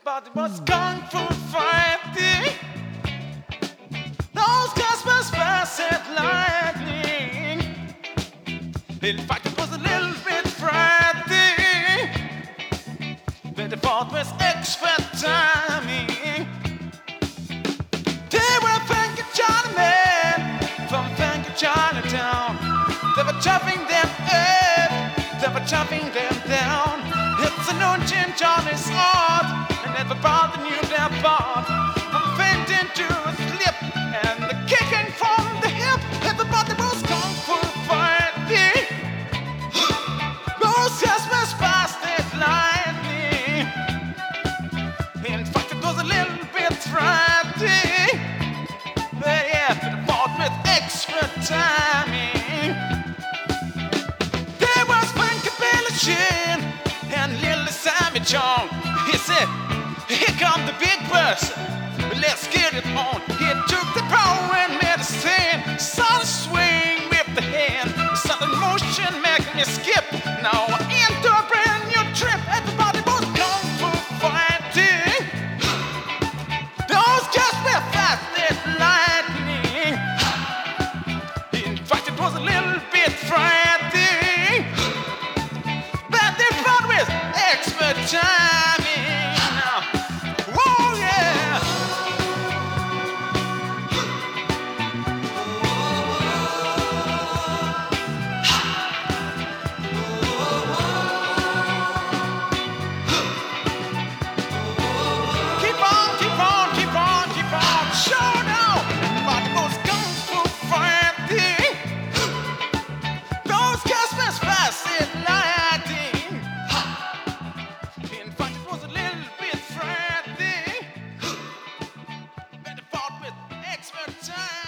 but it was kung fu fighting. Those customers fast at lightning. In fact, it was a little bit frightening, but the fought with expert timing. They were Funky Johnny men from Funky Chinatown. They were chopping them up, they were chopping them down. It's a new Jim Johnny's art, and everybody knew their part. From fainting to a slip, and the kicking from the hip. Everybody was kung fu fighting. Most guys was fast as lightning. In fact, it was a little bit frightening, but yeah, they fought with extra timing. There was Funky Billy Jean and Little Sammy Chong. He said, "Here come the big person, let's get it on." He took the power and medicine, saw the swing with the hand, saw the motion make me skip. Now into a brand new trip. Everybody was kung fu fighting. Those guys were fast as lightning. In fact, it was a little bit frightening, but they fought with expert timing. Now, whoa, yeah. Keep on, keep on, keep on, keep on. Show now. Everybody was kung fu fighting. Those guys were fast as lightning. In fact, it was a little bit frightening, but they fought with expert time.